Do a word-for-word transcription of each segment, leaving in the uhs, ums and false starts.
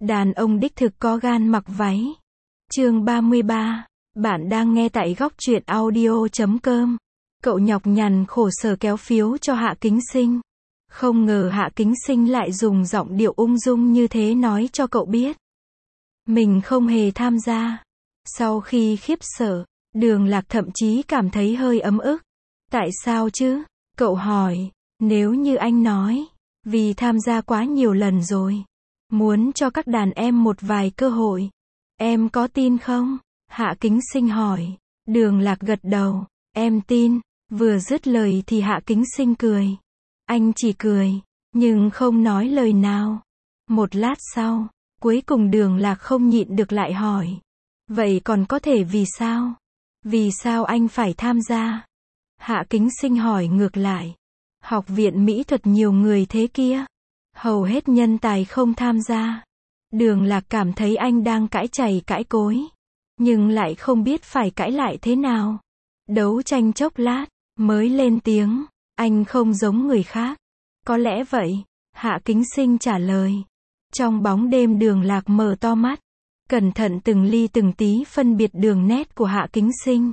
Đàn ông đích thực có gan mặc váy. Chương ba mươi ba. Bạn đang nghe tại góc truyện audio chấm com. Cậu nhọc nhằn khổ sở kéo phiếu cho Hạ Kính Sinh. Không ngờ Hạ Kính Sinh lại dùng giọng điệu ung dung như thế nói cho cậu biết. Mình không hề tham gia. Sau khi khiếp sợ, Đường Lạc thậm chí cảm thấy hơi ấm ức. Tại sao chứ? Cậu hỏi. Nếu như anh nói, vì tham gia quá nhiều lần rồi. Muốn cho các đàn em một vài cơ hội. Em có tin không? Hạ Kính Sinh hỏi. Đường Lạc gật đầu. Em tin. Vừa dứt lời thì Hạ Kính Sinh cười. Anh chỉ cười, nhưng không nói lời nào. Một lát sau, cuối cùng Đường Lạc không nhịn được lại hỏi. Vậy còn có thể vì sao? Vì sao anh phải tham gia? Hạ Kính Sinh hỏi ngược lại. Học viện mỹ thuật nhiều người thế kia. Hầu hết nhân tài không tham gia. Đường Lạc cảm thấy anh đang cãi chày cãi cối. Nhưng lại không biết phải cãi lại thế nào. Đấu tranh chốc lát, mới lên tiếng. Anh không giống người khác. Có lẽ vậy. Hạ Kính Sinh trả lời. Trong bóng đêm Đường Lạc mở to mắt. Cẩn thận từng ly từng tí phân biệt đường nét của Hạ Kính Sinh.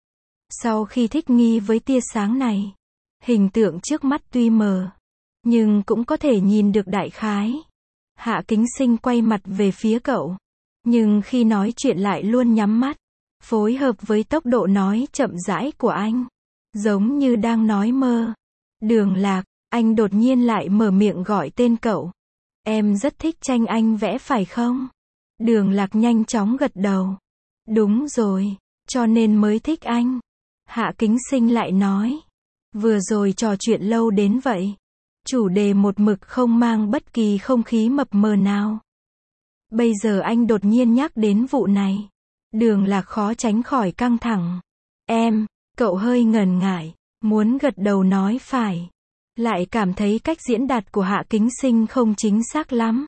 Sau khi thích nghi với tia sáng này, hình tượng trước mắt tuy mờ, nhưng cũng có thể nhìn được đại khái. Hạ Kính Sinh quay mặt về phía cậu. Nhưng khi nói chuyện lại luôn nhắm mắt. Phối hợp với tốc độ nói chậm rãi của anh. Giống như đang nói mơ. Đường Lạc, anh đột nhiên lại mở miệng gọi tên cậu. Em rất thích tranh anh vẽ phải không? Đường Lạc nhanh chóng gật đầu. Đúng rồi, cho nên mới thích anh. Hạ Kính Sinh lại nói. Vừa rồi trò chuyện lâu đến vậy. Chủ đề một mực không mang bất kỳ không khí mập mờ nào. Bây giờ anh đột nhiên nhắc đến vụ này. Đường Lạc khó tránh khỏi căng thẳng. Em, cậu hơi ngần ngại, muốn gật đầu nói phải. Lại cảm thấy cách diễn đạt của Hạ Kính Sinh không chính xác lắm.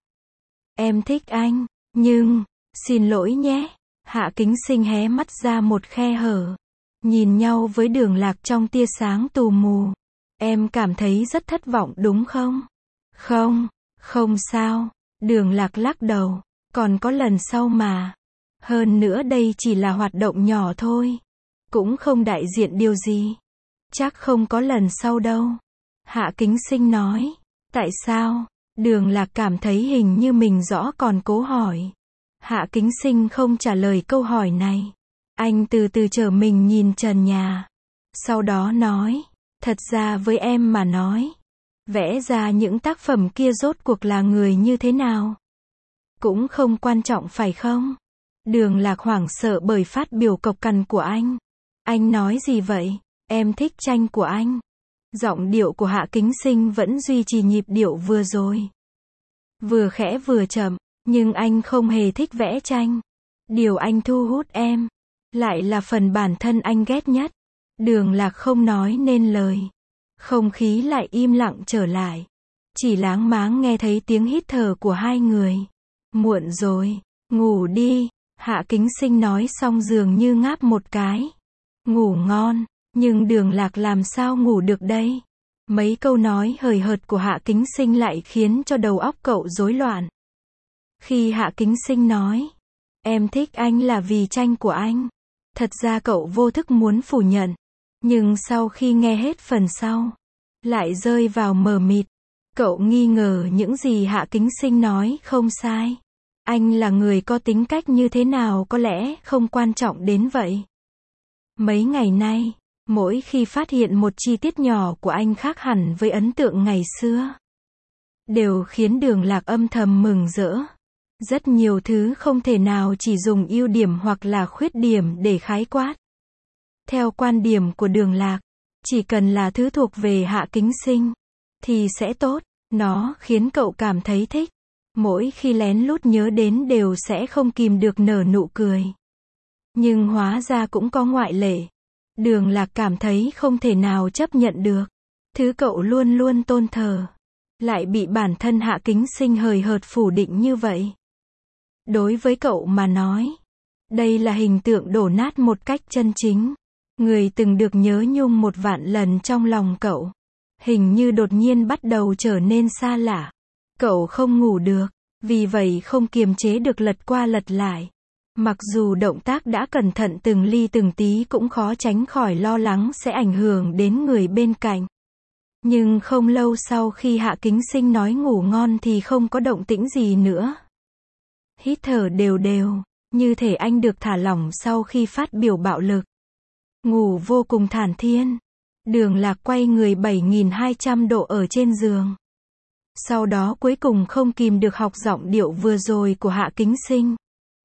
Em thích anh, nhưng, xin lỗi nhé. Hạ Kính Sinh hé mắt ra một khe hở. Nhìn nhau với Đường Lạc trong tia sáng tù mù. Em cảm thấy rất thất vọng đúng không? Không, không sao. Đường Lạc lắc đầu. Còn có lần sau mà. Hơn nữa đây chỉ là hoạt động nhỏ thôi. Cũng không đại diện điều gì. Chắc không có lần sau đâu. Hạ Kính Sinh nói. Tại sao? Đường Lạc cảm thấy hình như mình rõ còn cố hỏi. Hạ Kính Sinh không trả lời câu hỏi này. Anh từ từ trở mình nhìn trần nhà. Sau đó nói. Thật ra với em mà nói. Vẽ ra những tác phẩm kia rốt cuộc là người như thế nào? Cũng không quan trọng phải không? Đường Lạc hoảng sợ bởi phát biểu cộc cằn của anh. Anh nói gì vậy? Em thích tranh của anh. Giọng điệu của Hạ Kính Sinh vẫn duy trì nhịp điệu vừa rồi. Vừa khẽ vừa chậm, nhưng anh không hề thích vẽ tranh. Điều anh thu hút em, lại là phần bản thân anh ghét nhất. Đường Lạc không nói nên lời. Không khí lại im lặng trở lại. Chỉ láng máng nghe thấy tiếng hít thở của hai người. Muộn rồi, ngủ đi. Hạ Kính Sinh nói xong dường như ngáp một cái. Ngủ ngon, nhưng Đường Lạc làm sao ngủ được đây? Mấy câu nói hời hợt của Hạ Kính Sinh lại khiến cho đầu óc cậu rối loạn. Khi Hạ Kính Sinh nói, em thích anh là vì tranh của anh. Thật ra cậu vô thức muốn phủ nhận. Nhưng sau khi nghe hết phần sau, lại rơi vào mờ mịt. Cậu nghi ngờ những gì Hạ Kính Sinh nói không sai. Anh là người có tính cách như thế nào có lẽ không quan trọng đến vậy. Mấy ngày nay, mỗi khi phát hiện một chi tiết nhỏ của anh khác hẳn với ấn tượng ngày xưa, đều khiến Đường Lạc âm thầm mừng rỡ. Rất nhiều thứ không thể nào chỉ dùng ưu điểm hoặc là khuyết điểm để khái quát. Theo quan điểm của Đường Lạc, chỉ cần là thứ thuộc về Hạ Kính Sinh, thì sẽ tốt. Nó khiến cậu cảm thấy thích. Mỗi khi lén lút nhớ đến đều sẽ không kìm được nở nụ cười. Nhưng hóa ra cũng có ngoại lệ. Đường Lạc cảm thấy không thể nào chấp nhận được. Thứ cậu luôn luôn tôn thờ, lại bị bản thân Hạ Kính Sinh hời hợt phủ định như vậy. Đối với cậu mà nói, đây là hình tượng đổ nát một cách chân chính. Người từng được nhớ nhung một vạn lần trong lòng cậu, hình như đột nhiên bắt đầu trở nên xa lạ. Cậu không ngủ được, Vì vậy không kiềm chế được lật qua lật lại. Mặc dù động tác đã cẩn thận từng ly từng tí cũng khó tránh khỏi lo lắng sẽ ảnh hưởng đến người bên cạnh. Nhưng không lâu sau khi Hạ Kính Sinh nói ngủ ngon thì không có động tĩnh gì nữa. Hít thở đều đều, như thể anh được thả lỏng sau khi phát biểu bạo lực. Ngủ vô cùng thản thiên. Đường Lạc quay người bảy nghìn hai trăm độ ở trên giường. Sau đó cuối cùng không kìm được học giọng điệu vừa rồi của Hạ Kính Sinh.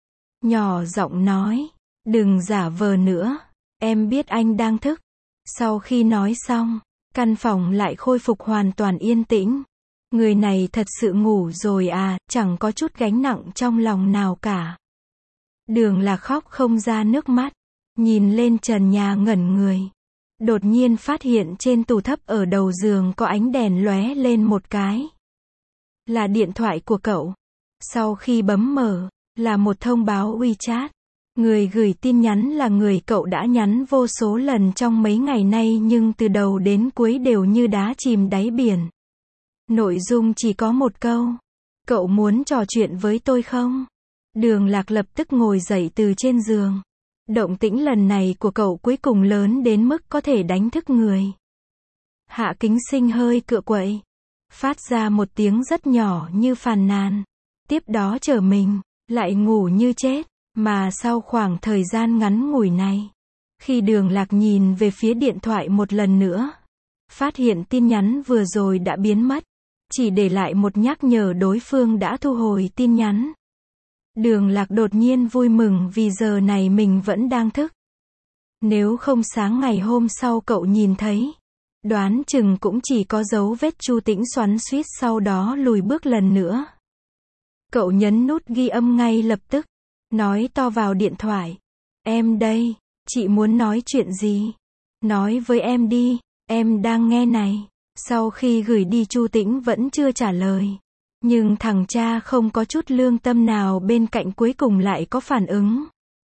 Nhỏ giọng nói, đừng giả vờ nữa, em biết anh đang thức. Sau khi nói xong, căn phòng lại khôi phục hoàn toàn yên tĩnh. Người này thật sự ngủ rồi à, chẳng có chút gánh nặng trong lòng nào cả. Đường Lạc khóc không ra nước mắt, nhìn lên trần nhà ngẩn người. Đột nhiên phát hiện trên tủ thấp ở đầu giường có ánh đèn lóe lên một cái. Là điện thoại của cậu. Sau khi bấm mở, là một thông báo WeChat. Người gửi tin nhắn là người cậu đã nhắn vô số lần trong mấy ngày nay nhưng từ đầu đến cuối đều như đá chìm đáy biển. Nội dung chỉ có một câu. Cậu muốn trò chuyện với tôi không? Đường Lạc lập tức ngồi dậy từ trên giường. Động tĩnh lần này của cậu cuối cùng lớn đến mức có thể đánh thức người. Hạ Kính Sinh hơi cựa quậy. Phát ra một tiếng rất nhỏ như phàn nàn. Tiếp đó trở mình, lại ngủ như chết. Mà sau khoảng thời gian ngắn ngủi này, khi Đường Lạc nhìn về phía điện thoại một lần nữa, phát hiện tin nhắn vừa rồi đã biến mất, chỉ để lại một nhắc nhở đối phương đã thu hồi tin nhắn. Đường Lạc đột nhiên vui mừng vì giờ này mình vẫn đang thức. Nếu không sáng ngày hôm sau cậu nhìn thấy, đoán chừng cũng chỉ có dấu vết Chu Tĩnh xoắn xuýt sau đó lùi bước lần nữa. Cậu nhấn nút ghi âm ngay lập tức. Nói to vào điện thoại. Em đây, chị muốn nói chuyện gì? Nói với em đi, em đang nghe này. Sau khi gửi đi Chu Tĩnh vẫn chưa trả lời. Nhưng thằng cha không có chút lương tâm nào bên cạnh cuối cùng lại có phản ứng.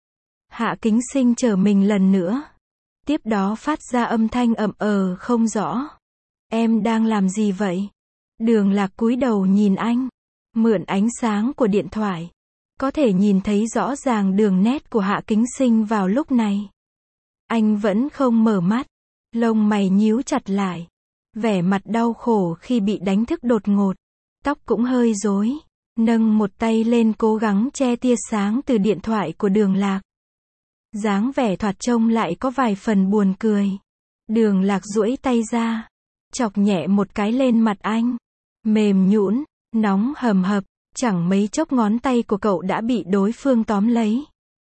Hạ Kính Sinh chờ mình lần nữa. Tiếp đó phát ra âm thanh ậm ờ không rõ. Em đang làm gì vậy? Đường Lạc cúi đầu nhìn anh. Mượn ánh sáng của điện thoại. Có thể nhìn thấy rõ ràng đường nét của Hạ Kính Sinh vào lúc này. Anh vẫn không mở mắt. Lông mày nhíu chặt lại. Vẻ mặt đau khổ khi bị đánh thức đột ngột. Tóc cũng hơi rối. Nâng một tay lên cố gắng che tia sáng từ điện thoại của Đường Lạc. Dáng vẻ thoạt trông lại có vài phần buồn cười. Đường Lạc duỗi tay ra. Chọc nhẹ một cái lên mặt anh. Mềm nhũn, nóng hầm hập. Chẳng mấy chốc ngón tay của cậu đã bị đối phương tóm lấy.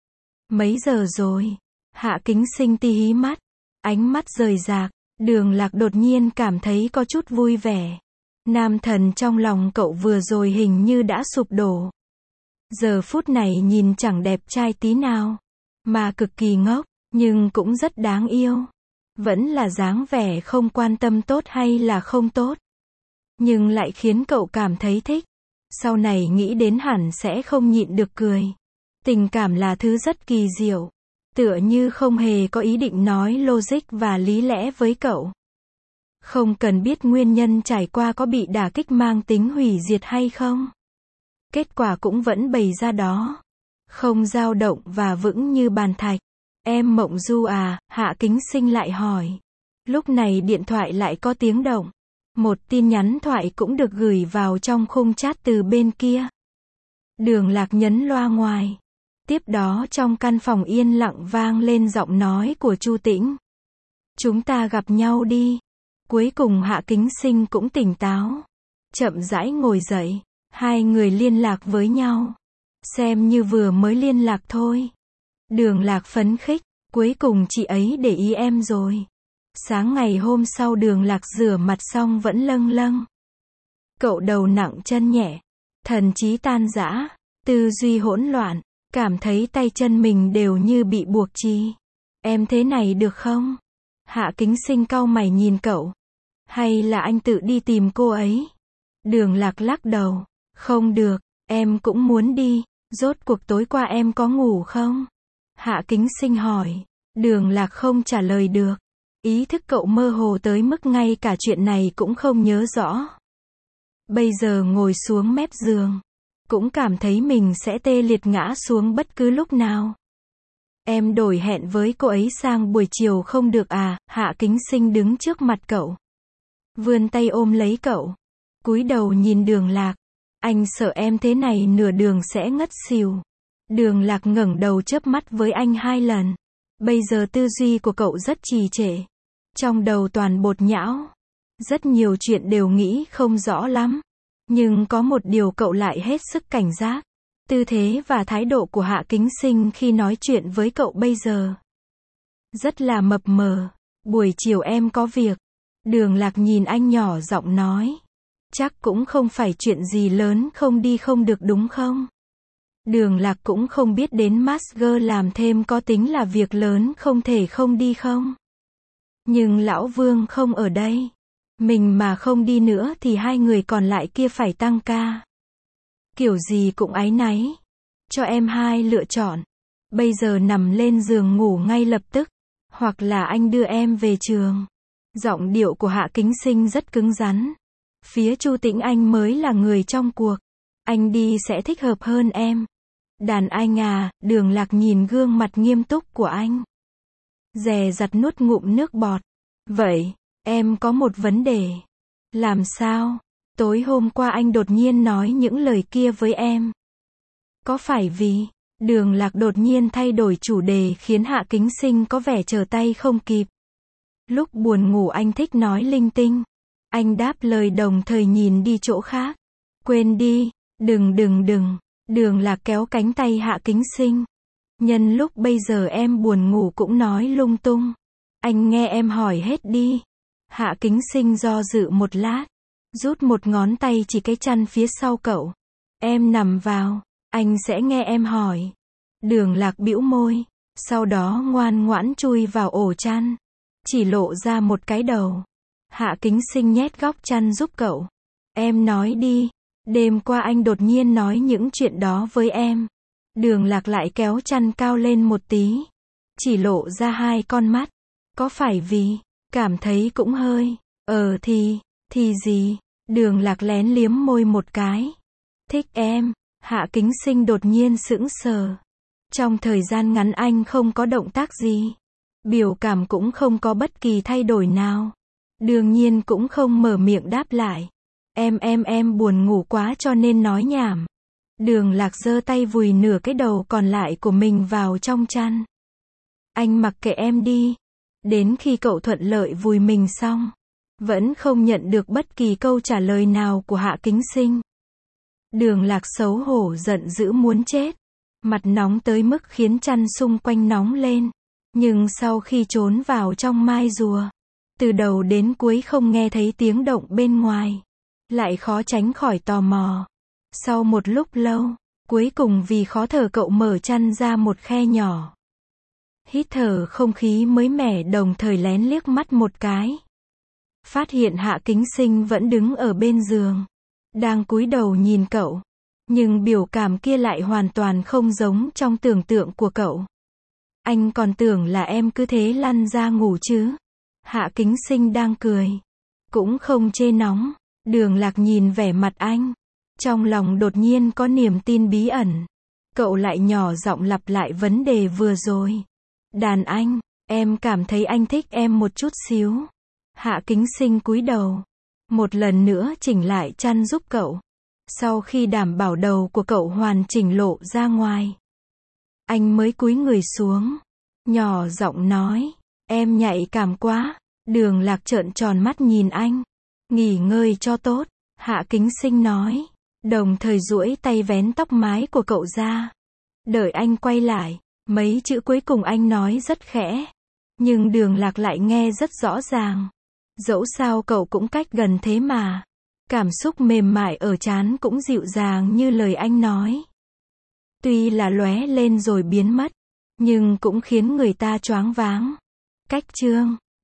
Mấy giờ rồi? Hạ Kính Sinh tí hí mắt. Ánh mắt rời rạc. Đường Lạc đột nhiên cảm thấy có chút vui vẻ. Nam thần trong lòng cậu vừa rồi hình như đã sụp đổ. Giờ phút này nhìn chẳng đẹp trai tí nào. Mà cực kỳ ngốc, nhưng cũng rất đáng yêu. Vẫn là dáng vẻ không quan tâm tốt hay là không tốt. Nhưng lại khiến cậu cảm thấy thích. Sau này nghĩ đến hẳn sẽ không nhịn được cười. Tình cảm là thứ rất kỳ diệu. Tựa như không hề có ý định nói logic và lý lẽ với cậu. Không cần biết nguyên nhân trải qua có bị đả kích mang tính hủy diệt hay không. Kết quả cũng vẫn bày ra đó. Không dao động và vững như bàn thạch. Em mộng du à? Hạ Kính Sinh lại hỏi. Lúc này điện thoại lại có tiếng động. Một tin nhắn thoại cũng được gửi vào trong khung chat từ bên kia. Đường Lạc nhấn loa ngoài. Tiếp đó trong căn phòng yên lặng vang lên giọng nói của Chu Tĩnh. Chúng ta gặp nhau đi. Cuối cùng Hạ Kính Sinh cũng tỉnh táo. Chậm rãi ngồi dậy. Hai người liên lạc với nhau. Xem như vừa mới liên lạc thôi. Đường Lạc phấn khích. Cuối cùng chị ấy để ý em rồi. Sáng ngày hôm sau Đường Lạc rửa mặt xong vẫn lâng lâng. Cậu đầu nặng chân nhẹ. Thần trí tan rã. Tư duy hỗn loạn. Cảm thấy tay chân mình đều như bị buộc chi. Em thế này được không? Hạ Kính Sinh cau mày nhìn cậu. Hay là anh tự đi tìm cô ấy? Đường Lạc lắc đầu. Không được, em cũng muốn đi. Rốt cuộc tối qua em có ngủ không? Hạ Kính Sinh hỏi. Đường Lạc không trả lời được. Ý thức cậu mơ hồ tới mức ngay cả chuyện này cũng không nhớ rõ. Bây giờ ngồi xuống mép giường. cũng cảm thấy mình sẽ tê liệt ngã xuống bất cứ lúc nào. Em đổi hẹn với cô ấy sang buổi chiều không được à? Hạ Kính Sinh đứng trước mặt cậu, vươn tay ôm lấy cậu, cúi đầu nhìn Đường Lạc. Anh sợ em thế này nửa đường sẽ ngất xỉu. Đường Lạc ngẩng đầu chớp mắt với anh hai lần. Bây giờ tư duy của cậu rất trì trệ. Trong đầu toàn bột nhão. Rất nhiều chuyện đều nghĩ không rõ lắm. Nhưng có một điều cậu lại hết sức cảnh giác. Tư thế và thái độ của Hạ Kính Sinh khi nói chuyện với cậu bây giờ rất là mập mờ. Buổi chiều em có việc. Đường Lạc nhìn anh nhỏ giọng nói. Chắc cũng không phải chuyện gì lớn không đi không được đúng không? Đường Lạc cũng không biết đến massage làm thêm có tính là việc lớn không thể không đi không? Nhưng Lão Vương không ở đây. Mình mà không đi nữa thì hai người còn lại kia phải tăng ca. Kiểu gì cũng áy náy. Cho em hai lựa chọn. Bây giờ nằm lên giường ngủ ngay lập tức. Hoặc là anh đưa em về trường. Giọng điệu của Hạ Kính Sinh rất cứng rắn. Phía Chu Tĩnh Anh mới là người trong cuộc. Anh đi sẽ thích hợp hơn em. Đàn anh à, Đường Lạc nhìn gương mặt nghiêm túc của anh. Dè dặt nuốt ngụm nước bọt. Vậy, em có một vấn đề. Làm sao? Tối hôm qua anh đột nhiên nói những lời kia với em. Có phải vì... Đường Lạc đột nhiên thay đổi chủ đề khiến Hạ Kính Sinh có vẻ trở tay không kịp. Lúc buồn ngủ anh thích nói linh tinh. Anh đáp lời đồng thời nhìn đi chỗ khác. Quên đi, đừng đừng đừng. Đường Lạc kéo cánh tay Hạ Kính Sinh. Nhân lúc bây giờ em buồn ngủ cũng nói lung tung. Anh nghe em hỏi hết đi. Hạ Kính Sinh do dự một lát. Rút một ngón tay chỉ cái chăn phía sau cậu. Em nằm vào. Anh sẽ nghe em hỏi. Đường Lạc bĩu môi. Sau đó ngoan ngoãn chui vào ổ chăn. Chỉ lộ ra một cái đầu. Hạ Kính Sinh nhét góc chăn giúp cậu. Em nói đi. Đêm qua anh đột nhiên nói những chuyện đó với em. Đường Lạc lại kéo chăn cao lên một tí. Chỉ lộ ra hai con mắt. Có phải vì, cảm thấy cũng hơi, ờ thì, thì gì? Đường Lạc lén liếm môi một cái. Thích em. Hạ Kính Sinh đột nhiên sững sờ. Trong thời gian ngắn anh không có động tác gì. Biểu cảm cũng không có bất kỳ thay đổi nào. Đương nhiên cũng không mở miệng đáp lại. Em em em buồn ngủ quá cho nên nói nhảm. Đường Lạc giơ tay vùi nửa cái đầu còn lại của mình vào trong chăn. Anh mặc kệ em đi. Đến khi cậu thuận lợi vùi mình xong, vẫn không nhận được bất kỳ câu trả lời nào của Hạ Kính Sinh. Đường Lạc xấu hổ giận dữ muốn chết. Mặt nóng tới mức khiến chăn xung quanh nóng lên. Nhưng sau khi trốn vào trong mai rùa, từ đầu đến cuối không nghe thấy tiếng động bên ngoài. Lại khó tránh khỏi tò mò. Sau một lúc lâu, cuối cùng vì khó thở cậu mở chăn ra một khe nhỏ. Hít thở không khí mới mẻ đồng thời lén liếc mắt một cái. Phát hiện Hạ Kính Sinh vẫn đứng ở bên giường. Đang cúi đầu nhìn cậu. Nhưng biểu cảm kia lại hoàn toàn không giống trong tưởng tượng của cậu. Anh còn tưởng là em cứ thế lăn ra ngủ chứ. Hạ Kính Sinh đang cười. Cũng không chê nóng. Đường Lạc nhìn vẻ mặt anh. Trong lòng đột nhiên có niềm tin bí ẩn. Cậu lại nhỏ giọng lặp lại vấn đề vừa rồi. Đàn anh, em cảm thấy anh thích em một chút xíu. Hạ Kính Sinh cúi đầu. Một lần nữa chỉnh lại chăn giúp cậu. Sau khi đảm bảo đầu của cậu hoàn chỉnh lộ ra ngoài, anh mới cúi người xuống. Nhỏ giọng nói. Em nhạy cảm quá. Đường Lạc trợn tròn mắt nhìn anh. Nghỉ ngơi cho tốt. Hạ Kính Sinh nói. Đồng thời duỗi tay vén tóc mái của cậu ra. Đợi anh quay lại. Mấy chữ cuối cùng anh nói rất khẽ. Nhưng Đường Lạc lại nghe rất rõ ràng. Dẫu sao cậu cũng cách gần thế mà. Cảm xúc mềm mại ở trán cũng dịu dàng như lời anh nói. Tuy là lóe lên rồi biến mất. Nhưng cũng khiến người ta choáng váng. Cách chương